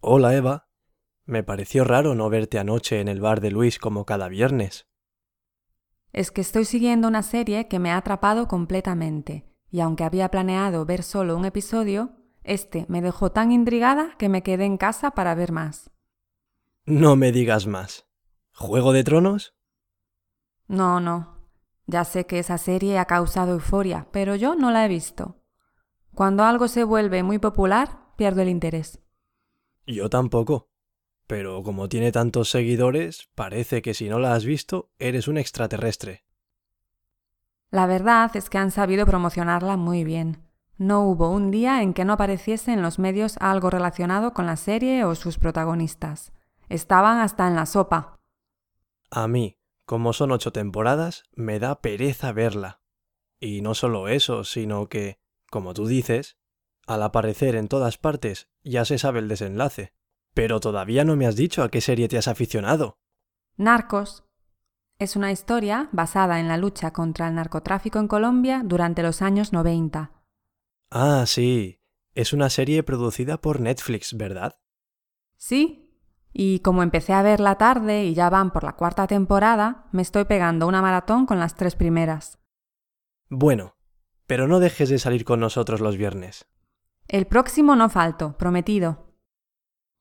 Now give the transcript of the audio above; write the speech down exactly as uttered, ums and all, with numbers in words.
Hola Eva, me pareció raro no verte anoche en el bar de Luis como cada viernes. Es que estoy siguiendo una serie que me ha atrapado completamente, y aunque había planeado ver solo un episodio, este me dejó tan intrigada que me quedé en casa para ver más. No me digas más. ¿Juego de Tronos? No, no. Ya sé que esa serie ha causado euforia, pero yo no la he visto. Cuando algo se vuelve muy popular, pierdo el interés. Yo tampoco. Pero como tiene tantos seguidores, parece que si no la has visto, eres un extraterrestre. La verdad es que han sabido promocionarla muy bien. No hubo un día en que no apareciese en los medios algo relacionado con la serie o sus protagonistas. Estaban hasta en la sopa. A mí, como son ocho temporadas, me da pereza verla. Y no solo eso, sino que, como tú dices, al aparecer en todas partes ya se sabe el desenlace. Pero todavía no me has dicho a qué serie te has aficionado. Narcos es una historia basada en la lucha contra el narcotráfico en Colombia durante los años noventa. Ah, sí. Es una serie producida por Netflix, ¿verdad? Sí, y como empecé a verla tarde y ya van por la cuarta temporada, me estoy pegando una maratón con las tres primeras. Bueno, pero no dejes de salir con nosotros los viernes. El próximo no falto, prometido.